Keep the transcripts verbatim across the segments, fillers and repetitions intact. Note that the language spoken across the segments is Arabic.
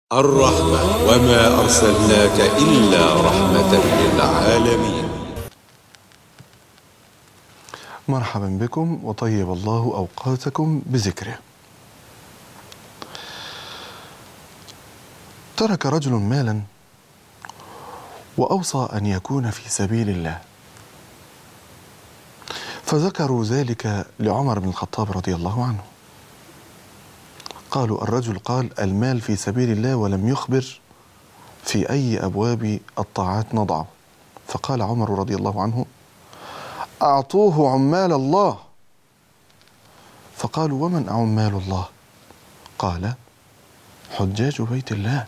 الرحمة وما أرسلناك إلا رحمة للعالمين. مرحبا بكم وطيب الله أوقاتكم بذكره. ترك رجل مالا وأوصى أن يكون في سبيل الله، فذكروا ذلك لعمر بن الخطاب رضي الله عنه. قالوا الرجل قال المال في سبيل الله ولم يخبر في أي أبواب الطاعات نضعه. فقال عمر رضي الله عنه أعطوه عمال الله. فقالوا ومن عمال الله؟ قال حجاج بيت الله.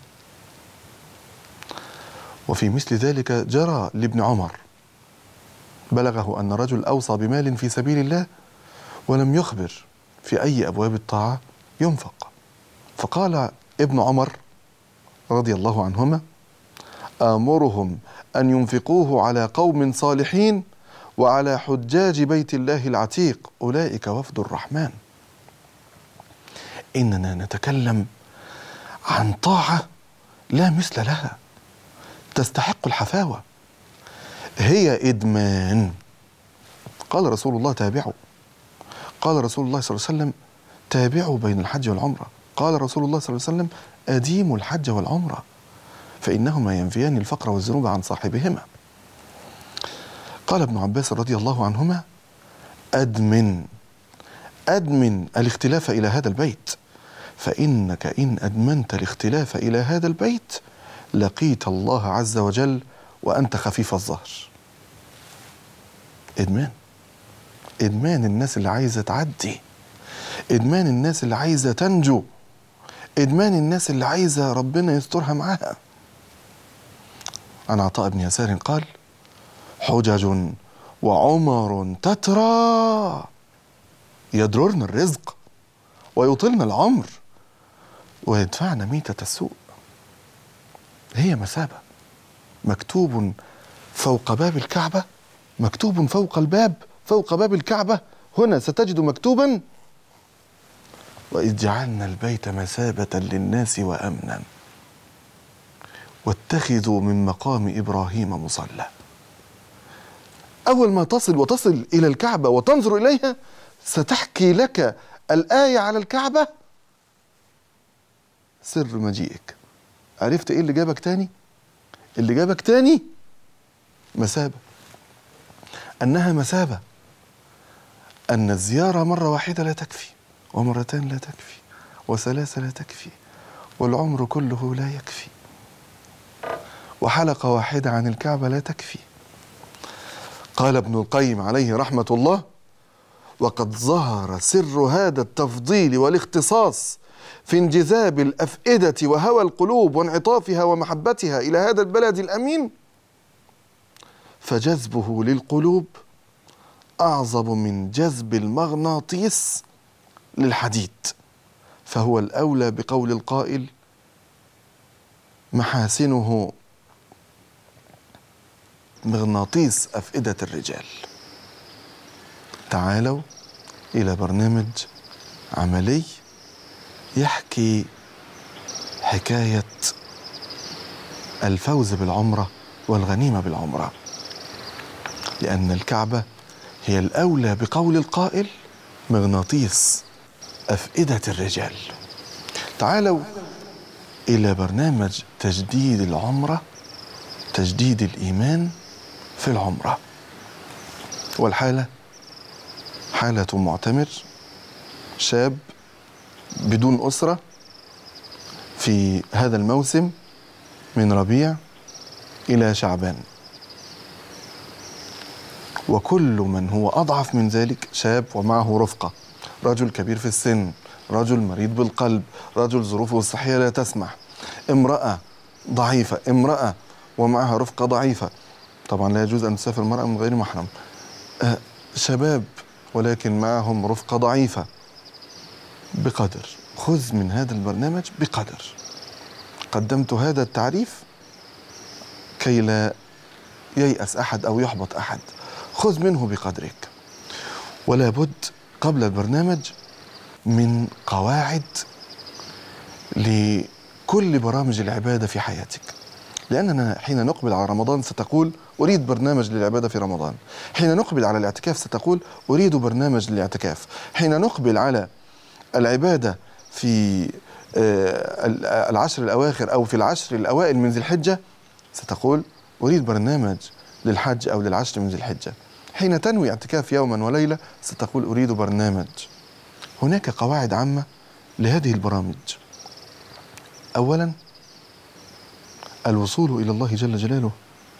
وفي مثل ذلك جرى لابن عمر، بلغه أن رجل أوصى بمال في سبيل الله ولم يخبر في أي أبواب الطاعة ينفق. فقال ابن عمر رضي الله عنهما آمرهم أن ينفقوه على قوم صالحين وعلى حجاج بيت الله العتيق، أولئك وفد الرحمن. إننا نتكلم عن طاعة لا مثل لها، تستحق الحفاوة، هي إدمان. قال رسول الله تابعوا، قال رسول الله صلى الله عليه وسلم تابعوا بين الحج والعمرة، قال رسول الله صلى الله عليه وسلم أديموا الحج والعمرة فإنهما ينفيان الفقر والذنوب عن صاحبهما. قال ابن عباس رضي الله عنهما أدمن أدمن الاختلاف إلى هذا البيت، فإنك إن أدمنت الاختلاف إلى هذا البيت لقيت الله عز وجل وأنت خفيف الظهر. إدمان إدمان الناس اللي عايزة تعدي، إدمان الناس اللي عايزة تنجو، إدمان الناس اللي عايزة ربنا يسترها معاها. عن عطاء بن يسار قال حجج وعمر تترى يضررن الرزق ويطلن العمر ويدفعن ميتة السوء. هي مثابة مكتوب فوق باب الكعبة، مكتوب فوق الباب فوق باب الكعبة هنا ستجد مكتوبا وإذ جعلنا البيت مثابة للناس وأمنا واتخذوا من مقام إبراهيم مصلى. أول ما تصل وتصل إلى الكعبة وتنظر إليها ستحكي لك الآية على الكعبة سر مجيئك. عرفت إيه اللي جابك تاني؟ اللي جابك تاني مثابة، أنها مثابة، أن الزيارة مرة واحدة لا تكفي، ومرتين لا تكفي، وثلاثة لا تكفي، والعمر كله لا يكفي، وحلقة واحدة عن الكعبة لا تكفي. قال ابن القيم عليه رحمة الله وقد ظهر سر هذا التفضيل والاختصاص في انجذاب الأفئدة وهوى القلوب وانعطافها ومحبتها إلى هذا البلد الأمين، فجذبه للقلوب أعظم من جذب المغناطيس للحديد، فهو الأولى بقول القائل محاسنه مغناطيس أفئدة الرجال. تعالوا إلى برنامج عملي يحكي حكاية الفوز بالعمرة والغنيمة بالعمرة، لأن الكعبة هي الأولى بقول القائل مغناطيس أفئدة الرجال. تعالوا إلى برنامج تجديد العمرة، تجديد الإيمان في العمرة. والحالة حالة معتمر شاب بدون أسرة في هذا الموسم من ربيع إلى شعبان، وكل من هو أضعف من ذلك شاب ومعه رفقة، رجل كبير في السن، رجل مريض بالقلب، رجل ظروفه الصحية لا تسمح، امرأة ضعيفة، امرأة ومعها رفقة ضعيفة، طبعا لا يجوز أن تسافر المرأة من غير محرم، أه شباب ولكن معهم رفقة ضعيفة. بقدر خذ من هذا البرنامج بقدر. قدمت هذا التعريف كي لا ييأس أحد أو يحبط أحد، خذ منه بقدرك. ولا بد قبل البرنامج من قواعد كل برامج العبادة في حياتك، لأننا حين نقبل على رمضان ستقول أريد برنامج للعبادة في رمضان، حين نقبل على الاعتكاف ستقول أريد برنامج للاعتكاف، حين نقبل على العبادة في العشر الأواخر أو في العشر الأوائل من ذي الحجة ستقول أريد برنامج للحج أو للعشر من ذي الحجة، حين تنوي اعتكاف يوما وليلة ستقول أريد برنامج. هناك قواعد عامة لهذه البرامج. أولا، الوصول إلى الله جل جلاله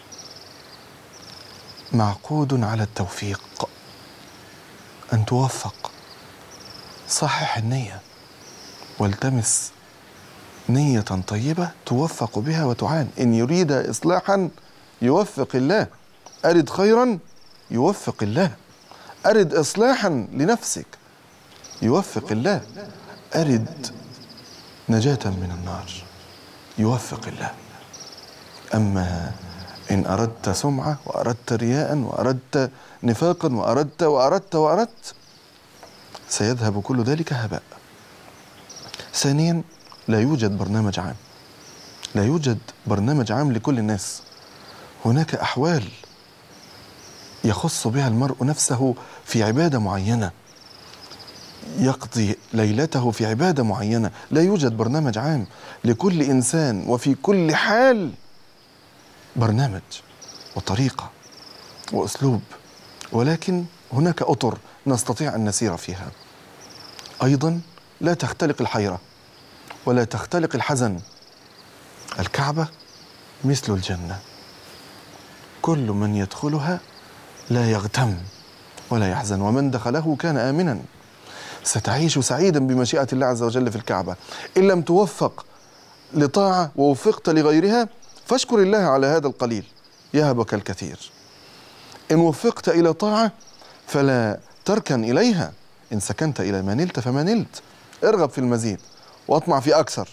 معقود على التوفيق، أن توفق. صحح النية والتمس نية طيبة توفق بها وتعان. إن يريد إصلاحا يوفق الله، أرد خيرا يوفق الله، أرد إصلاحا لنفسك يوفق الله، أرد نجاة من النار يوفق الله. أما إن أردت سمعة وأردت رياء وأردت نفاقا وأردت وأردت وأردت سيذهب كل ذلك هباء. ثانيا، لا يوجد برنامج عام، لا يوجد برنامج عام لكل الناس. هناك أحوال يخص بها المرء نفسه في عبادة معينة، يقضي ليلته في عبادة معينة. لا يوجد برنامج عام لكل إنسان وفي كل حال برنامج وطريقة وأسلوب، ولكن هناك أطر نستطيع أن نسير فيها. أيضا لا تختلق الحيرة ولا تختلق الحزن. الكعبة مثل الجنة، كل من يدخلها لا يغتم ولا يحزن، ومن دخله كان آمنا. ستعيش سعيدا بمشيئة الله عز وجل في الكعبة. إن لم توفق لطاعة ووفقت لغيرها فاشكر الله على هذا القليل يهبك الكثير. إن وفقت إلى طاعة فلا تركن إليها، إن سكنت إلى ما نلت فما نلت، ارغب في المزيد واطمع في أكثر.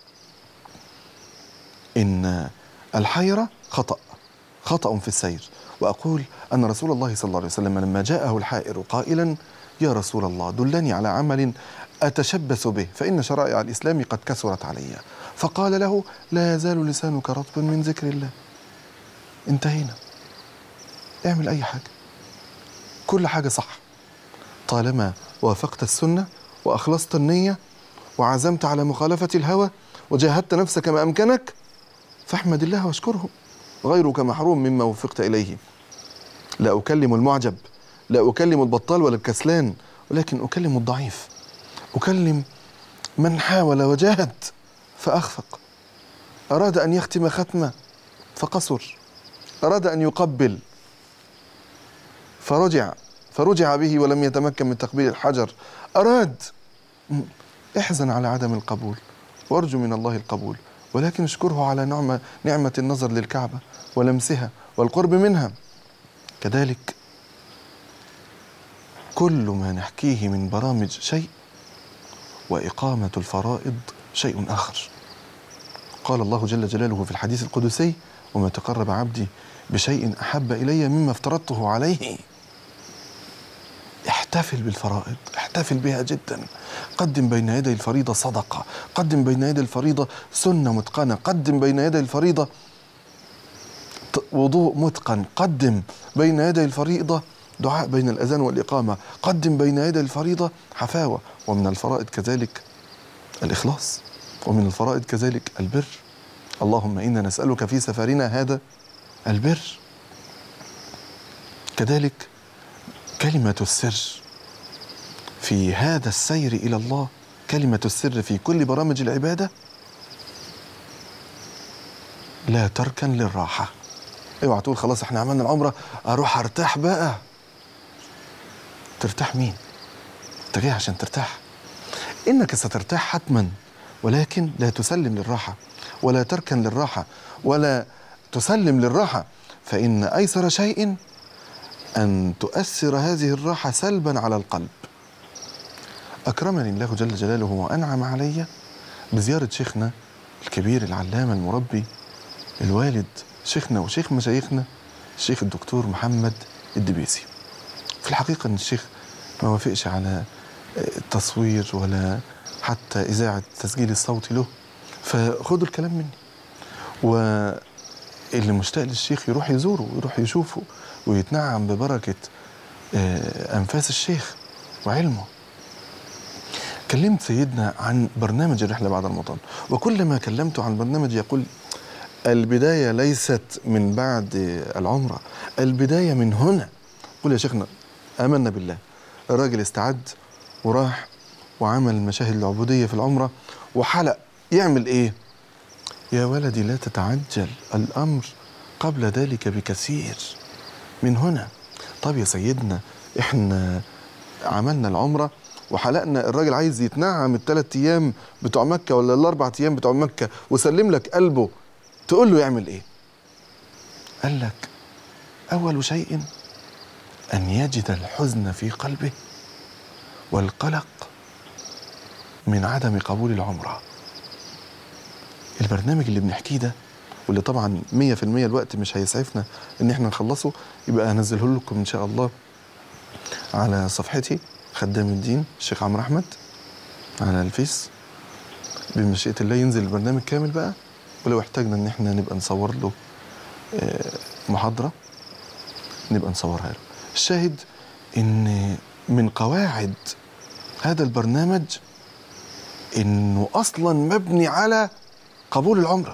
إن الحيرة خطأ خطأ في السير. وأقول أن رسول الله صلى الله عليه وسلم لما جاءه الحائر قائلا يا رسول الله دلني على عمل أتشبث به فإن شرائع الإسلام قد كثرت علي، فقال له لا يزال لسانك رطبا من ذكر الله. انتهينا. اعمل أي حاجة، كل حاجة صح طالما وافقت السنة وأخلصت النية وعزمت على مخالفة الهوى وجاهدت نفسك ما أمكنك، فاحمد الله واشكره. غيرك محروم مما وفقت إليه. لا أكلم المعجب، لا أكلم البطال ولا الكسلان، ولكن أكلم الضعيف، أكلم من حاول وجاهد فأخفق، أراد أن يختم ختمة فقصر، أراد أن يقبل فرجع فرجع به ولم يتمكن من تقبيل الحجر، أراد. احزن على عدم القبول وارجو من الله القبول، ولكن اشكره على نعمة نعمة النظر للكعبة ولمسها والقرب منها. كذلك كل ما نحكيه من برامج شيء، وإقامة الفرائض شيء آخر. قال الله جل جلاله في الحديث القدسي وما تقرب عبدي بشيء أحب إلي مما افترضته عليه. احتفل بالفرائض، احتفل بها جدا. قدم بين يدي الفريضة صدقة، قدم بين يدي الفريضة سنة متقنة، قدم بين يدي الفريضة وضوء متقن، قدم بين يدي الفريضة دعاء بين الأذان والإقامة، قدم بين يدي الفريضة حفاوة. ومن الفرائض كذلك الإخلاص، ومن الفرائض كذلك البر. اللهم إنا نسألك في سفرنا هذا البر. كذلك كلمة السر في هذا السير إلى الله، كلمة السر في كل برامج العبادة لا تركن للراحة. اوعى تقول خلاص احنا عملنا العمرة اروح ارتاح بقى. ترتاح مين؟ انت جاي عشان ترتاح. انك سترتاح حتما، ولكن لا تسلم للراحة ولا تركن للراحة ولا تسلم للراحة، فإن أيسر شيء أن تؤثر هذه الراحة سلبا على القلب. أكرمني الله جل جلاله وأنعم علي بزيارة شيخنا الكبير العلامة المربي الوالد شيخنا وشيخ مشايخنا الشيخ الدكتور محمد الدبيسي. في الحقيقة أن الشيخ ما وافقش على التصوير ولا حتى إذاعة تسجيل الصوت له، فخدوا الكلام مني. واللي مشتاق للشيخ يروح يزوره ويروح يشوفه ويتنعم ببركة أنفاس الشيخ وعلمه. كلمت سيدنا عن برنامج الرحلة بعد رمضان، وكلما كلمته عن برنامج يقول البداية ليست من بعد العمرة، البداية من هنا. قل يا شيخنا آمنا بالله. الراجل استعد وراح وعمل مشاهد العبودية في العمرة وحلق. يعمل ايه؟ يا ولدي لا تتعجل، الأمر قبل ذلك بكثير من هنا. طب يا سيدنا احنا عملنا العمرة وحلقنا، الراجل عايز يتنعم الثلاث ايام بتوع مكة ولا الاربع ايام بتوع مكة وسلم لك قلبه، تقول له يعمل ايه؟ قال لك اول شيء ان يجد الحزن في قلبه والقلق من عدم قبول العمرة. البرنامج اللي بنحكيه ده واللي طبعا مية في المية الوقت مش هيسعفنا ان احنا نخلصه، يبقى هنزله لكم ان شاء الله على صفحتي خدام الدين الشيخ عمرو احمد على الفيس بمشيئة الله. ينزل البرنامج كامل بقى، ولو احتاجنا ان احنا نبقى نصور له محاضرة نبقى نصورها له. الشاهد ان من قواعد هذا البرنامج انه اصلا مبني على قبول العمرة.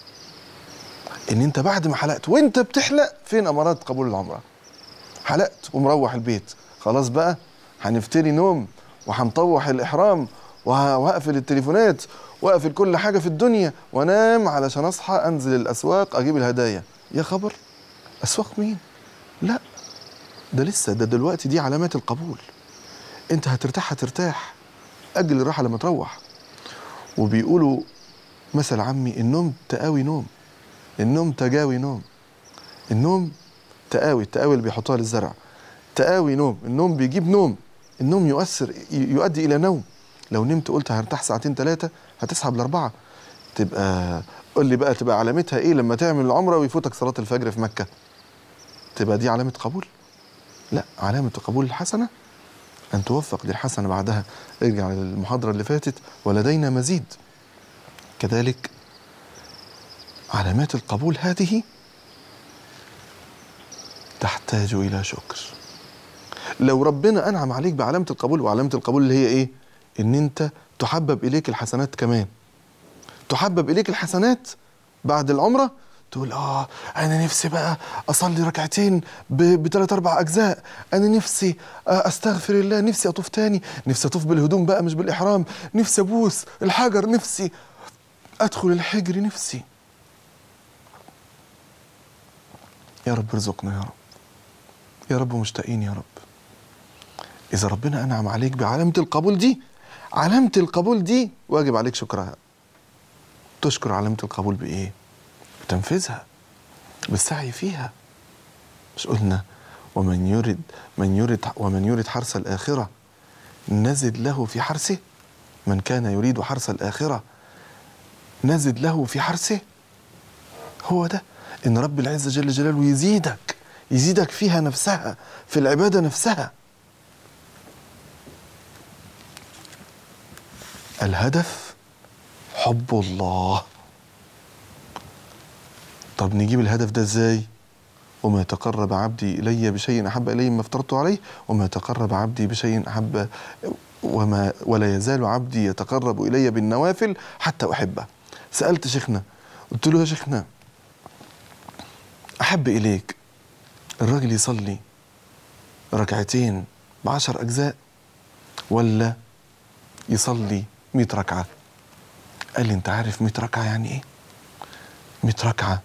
ان انت بعد ما حلقت وانت بتحلق فين امارات قبول العمرة؟ حلقت ومروح البيت، خلاص بقى هنفتري نوم وهنطوح الاحرام وهقفل التليفونات واقفل كل حاجة في الدنيا وانام علشان اصحى انزل الاسواق اجيب الهدايا. يا خبر، اسواق مين؟ لا، ده لسه، ده دلوقتي دي علامات القبول. انت هترتاح هترتاح، اجل الراحة لما تروح. وبيقولوا مثل عمي النوم تقاوي نوم، النوم تجاوي نوم. النوم تقاوي، التقاوي اللي بيحطوها للزرع، تقاوي نوم، النوم بيجيب نوم، النوم يؤثر يؤدي الى نوم. لو نمت قلت هرتاح ساعتين ثلاثة هتسحب لأربعة. تبقى قول لي بقى تبقى علامتها ايه لما تعمل العمرة ويفوتك صلاة الفجر في مكة؟ تبقى دي علامة قبول؟ لا، علامة قبول الحسنة أن توفق للحسنة بعدها. ارجع للمحاضرة اللي فاتت ولدينا مزيد. كذلك علامات القبول هذه تحتاج إلى شكر. لو ربنا أنعم عليك بعلامة القبول، وعلامة القبول اللي هي إيه؟ إن أنت تحبب إليك الحسنات كمان، تحبب إليك الحسنات بعد العمرة، تقول آه أنا نفسي بقى أصلي ركعتين بثلاث أربع أجزاء، أنا نفسي أستغفر الله، نفسي أطوف تاني، نفسي أطوف بالهدوم بقى مش بالإحرام، نفسي أبوس الحجر، نفسي أدخل الحجر، نفسي. يا رب ارزقنا يا رب، يا رب مشتاقين يا رب. إذا ربنا أنعم عليك بعلامة القبول دي، علامة القبول دي واجب عليك شكرها. تشكر علامة القبول بإيه؟ بتنفذها، بالسعي فيها. مش قلنا ومن يرد من يرد ومن يرد حرث الآخرة نزد له في حرثه؟ من كان يريد حرث الآخرة نزد له في حرثه. هو ده إن رب العزة جل جلاله يزيدك، يزيدك فيها نفسها، في العبادة نفسها. الهدف حب الله. طب نجيب الهدف ده ازاي؟ وما تقرب عبدي إلي بشيء أحب إلي مما افترضته عليه، وما تقرب عبدي بشيء أحب وما ولا يزال عبدي يتقرب إلي بالنوافل حتى أحبه. سألت شيخنا قلت له يا شيخنا أحب إليك الراجل يصلي ركعتين بعشر أجزاء ولا يصلي مئة ركعة؟ قال لي أنت عارف مئة ركعة يعني إيه؟ مئة ركعة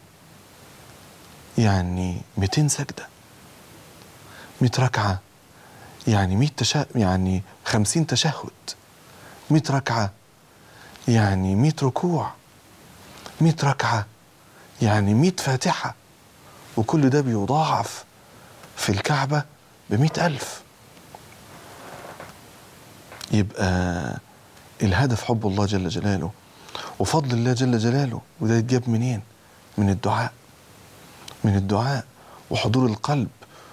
يعني مئتين سجدة، مئة ركعة يعني مئة تشهد، يعني خمسين تشهد، مئة ركعة يعني مئة ركوع، مئة ركعة يعني مئة فاتحة، وكل ده بيضاعف في الكعبة بمئة ألف. يبقى الهدف حب الله جل جلاله وفضل الله جل جلاله. وده يتجاب منين؟ من الدعاء، من الدعاء وحضور القلب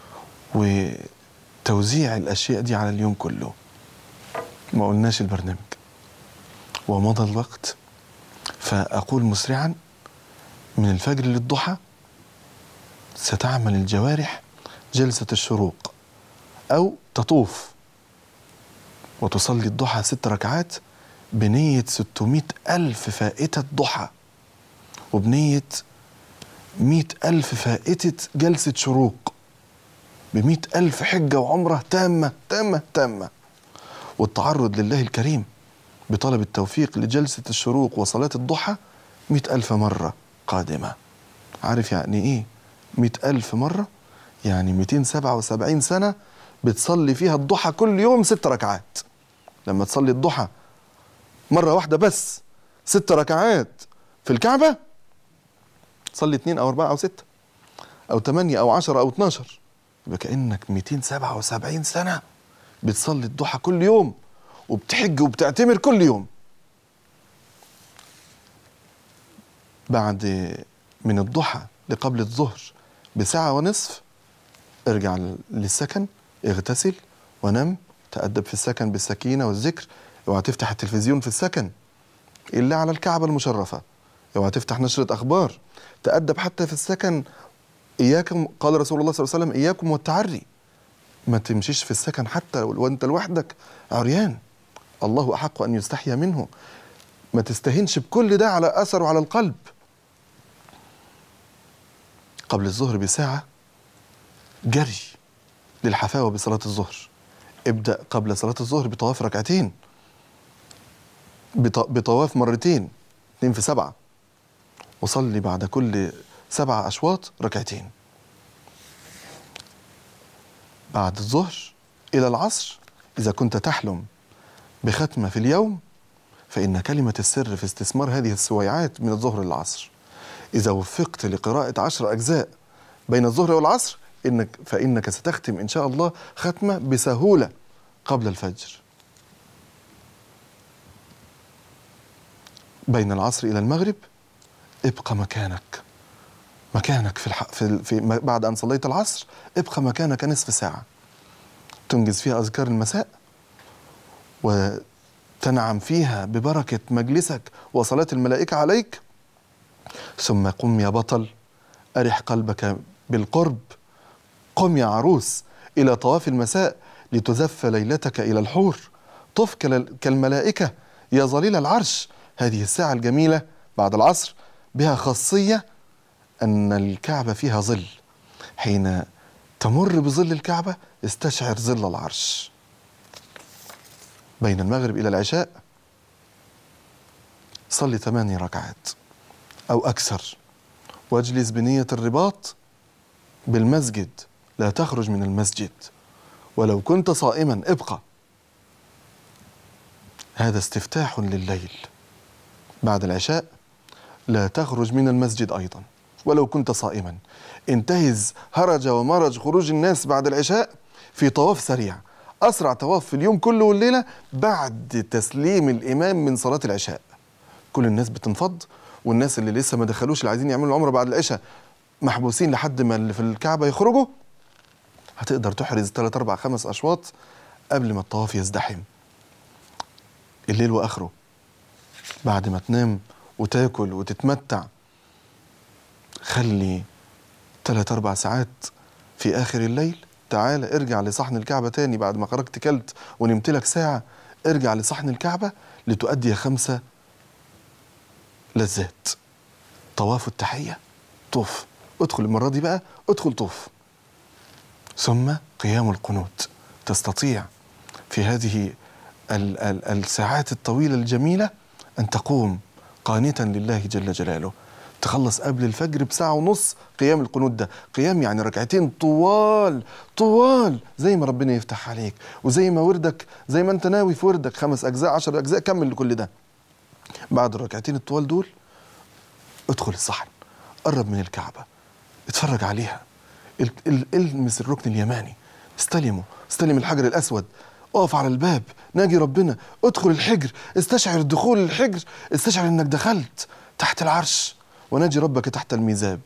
وتوزيع الأشياء دي على اليوم كله. ما قلناش البرنامج ومضى الوقت، فأقول مسرعا: من الفجر للضحى ستعمل الجوارح جلسة الشروق، أو تطوف وتصلي الضحى ست ركعات بنية ستمائة ألف فائتة ضحى، وبنية مئة ألف فائتة جلسة شروق، بمئة ألف حجة وعمرة تامة تامة تامة، والتعرض لله الكريم بطلب التوفيق لجلسة الشروق وصلاة الضحى مئة ألف مرة قادمة. عارف يعني إيه مئة ألف مرة؟ يعني مئتين وسبعة وسبعين سنة بتصلي فيها الضحى كل يوم ست ركعات. لما تصلي الضحى مرة واحدة بس ست ركعات في الكعبة، تصلي اتنين أو أربعة أو ستة أو تمانية أو عشرة أو اتناشر، يبقى كأنك مئتين وسبعة وسبعين سنة بتصلي الضحى كل يوم، وبتحج وبتعتمر كل يوم. بعد من الضحى لقبل الظهر بساعة ونصف ارجع للسكن، اغتسل ونم، تأدب في السكن بالسكينة والذكر. اوعى تفتح التلفزيون في السكن إلا على الكعبة المشرفة، اوعى تفتح نشرة أخبار، تأدب حتى في السكن. إياكم، قال رسول الله صلى الله عليه وسلم: إياكم والتعري، ما تمشيش في السكن حتى وانت لوحدك عريان، الله أحق أن يستحيا منه. ما تستهينش بكل ده على أثر وعلى القلب. قبل الظهر بساعة جري للحفاوة بصلاة الظهر. ابدأ قبل صلاة الظهر بطواف ركعتين، بطواف مرتين، اتنين في سبعة، وصلي بعد كل سبع أشواط ركعتين. بعد الظهر إلى العصر إذا كنت تحلم بختمة في اليوم، فإن كلمة السر في استثمار هذه السويعات من الظهر للعصر. إذا وفقت لقراءة عشر أجزاء بين الظهر والعصر إنك فإنك ستختم إن شاء الله ختمة بسهولة قبل الفجر. بين العصر إلى المغرب ابقى مكانك مكانك في, الح... في... في بعد أن صليت العصر ابقى مكانك نصف ساعة تنجز فيها أذكار المساء، وتنعم فيها ببركة مجلسك وصلاة الملائكة عليك. ثم قم يا بطل، أرح قلبك بالقرب، قم يا عروس إلى طواف المساء لتزف ليلتك إلى الحور، طف كالملائكة يا ظليل العرش. هذه الساعة الجميلة بعد العصر بها خاصية أن الكعبة فيها ظل، حين تمر بظل الكعبة استشعر ظل العرش. بين المغرب إلى العشاء صلي ثماني ركعات أو أكثر، واجلس بنية الرباط بالمسجد، لا تخرج من المسجد، ولو كنت صائما ابقى. هذا استفتاح لليل. بعد العشاء لا تخرج من المسجد أيضا ولو كنت صائما. انتهز هرج ومرج خروج الناس بعد العشاء في طواف سريع، أسرع طواف في اليوم كله والليلة بعد تسليم الإمام من صلاة العشاء. كل الناس بتنفض، والناس اللي لسه ما دخلوش اللي عايزين يعملوا العمرة بعد العشاء محبوسين لحد ما اللي في الكعبة يخرجوا. هتقدر تحرز ثلاث أربع خمس أشواط قبل ما الطواف يزدحم الليل وآخره. بعد ما تنام وتاكل وتتمتع، خلي ثلاث أربع ساعات في آخر الليل، تعال ارجع لصحن الكعبة تاني بعد ما خرجت كلت ونمت لك ساعة، ارجع لصحن الكعبة لتؤدي خمسة لذات. طواف التحية، طوف، ادخل المرة دي بقى ادخل طوف. ثم قيام القنوت، تستطيع في هذه ال ال الساعات الطويلة الجميلة أن تقوم قانتا لله جل جلاله. تخلص قبل الفجر بساعة ونص قيام القنوت ده. قيام يعني ركعتين طوال طوال زي ما ربنا يفتح عليك، وزي ما وردك، زي ما انت ناوي في وردك خمس أجزاء عشر أجزاء، كمل لكل ده. بعد الركعتين الطوال دول ادخل الصحن، قرب من الكعبة، اتفرج عليها، المس الركن اليماني، استلمه، استلم الحجر الأسود، اقف على الباب، ناجي ربنا، ادخل الحجر، استشعر دخول الحجر، استشعر انك دخلت تحت العرش، وناجي ربك تحت الميزاب.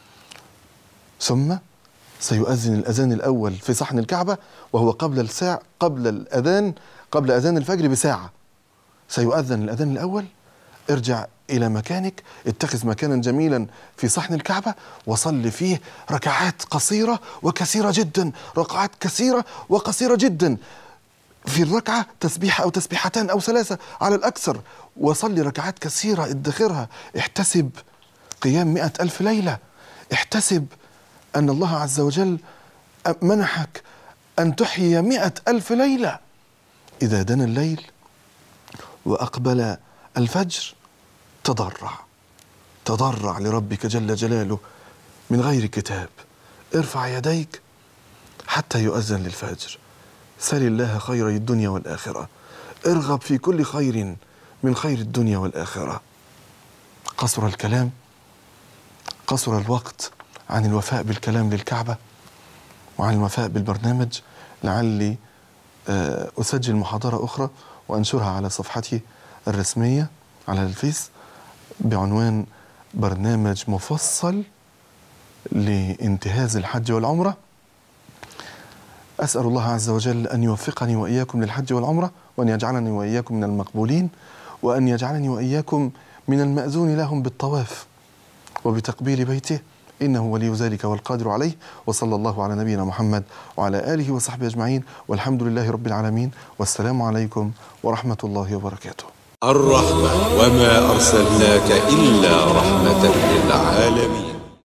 ثم سيؤذن الأذان الأول في صحن الكعبة، وهو قبل الساعة قبل الأذان قبل أذان الفجر بساعة. سيؤذن الأذان الأول، ارجع إلى مكانك، اتخذ مكانا جميلا في صحن الكعبة وصل فيه ركعات قصيرة وكثيرة جدا، ركعات كثيرة وقصيرة جدا، في الركعة تسبيحة أو تسبيحتان أو ثلاثة على الأكثر، وصلي ركعات كثيرة ادخرها. احتسب قيام مئة ألف ليلة، احتسب أن الله عز وجل منحك أن تحيي مئة ألف ليلة. إذا دنا الليل وأقبل الفجر تضرع تضرع لربك جل جلاله من غير كتاب، ارفع يديك حتى يؤذن للفجر، سل الله خيري الدنيا والآخرة، ارغب في كل خير من خير الدنيا والآخرة. قصر الكلام، قصر الوقت عن الوفاء بالكلام للكعبة وعن الوفاء بالبرنامج. لعلي أسجل محاضرة أخرى وأنشرها على صفحتي الرسمية على الفيس بعنوان برنامج مفصل لانتهاز الحج والعمرة. أسأل الله عز وجل أن يوفقني وإياكم للحج والعمرة، وأن يجعلني وإياكم من المقبولين، وأن يجعلني وإياكم من المأذون لهم بالطواف وبتقبيل بيته، إنه ولي ذلك والقادر عليه. وصلى الله على نبينا محمد وعلى آله وصحبه أجمعين، والحمد لله رب العالمين، والسلام عليكم ورحمة الله وبركاته. الرحمة، وما أرسلناك إلا رحمة للعالمين.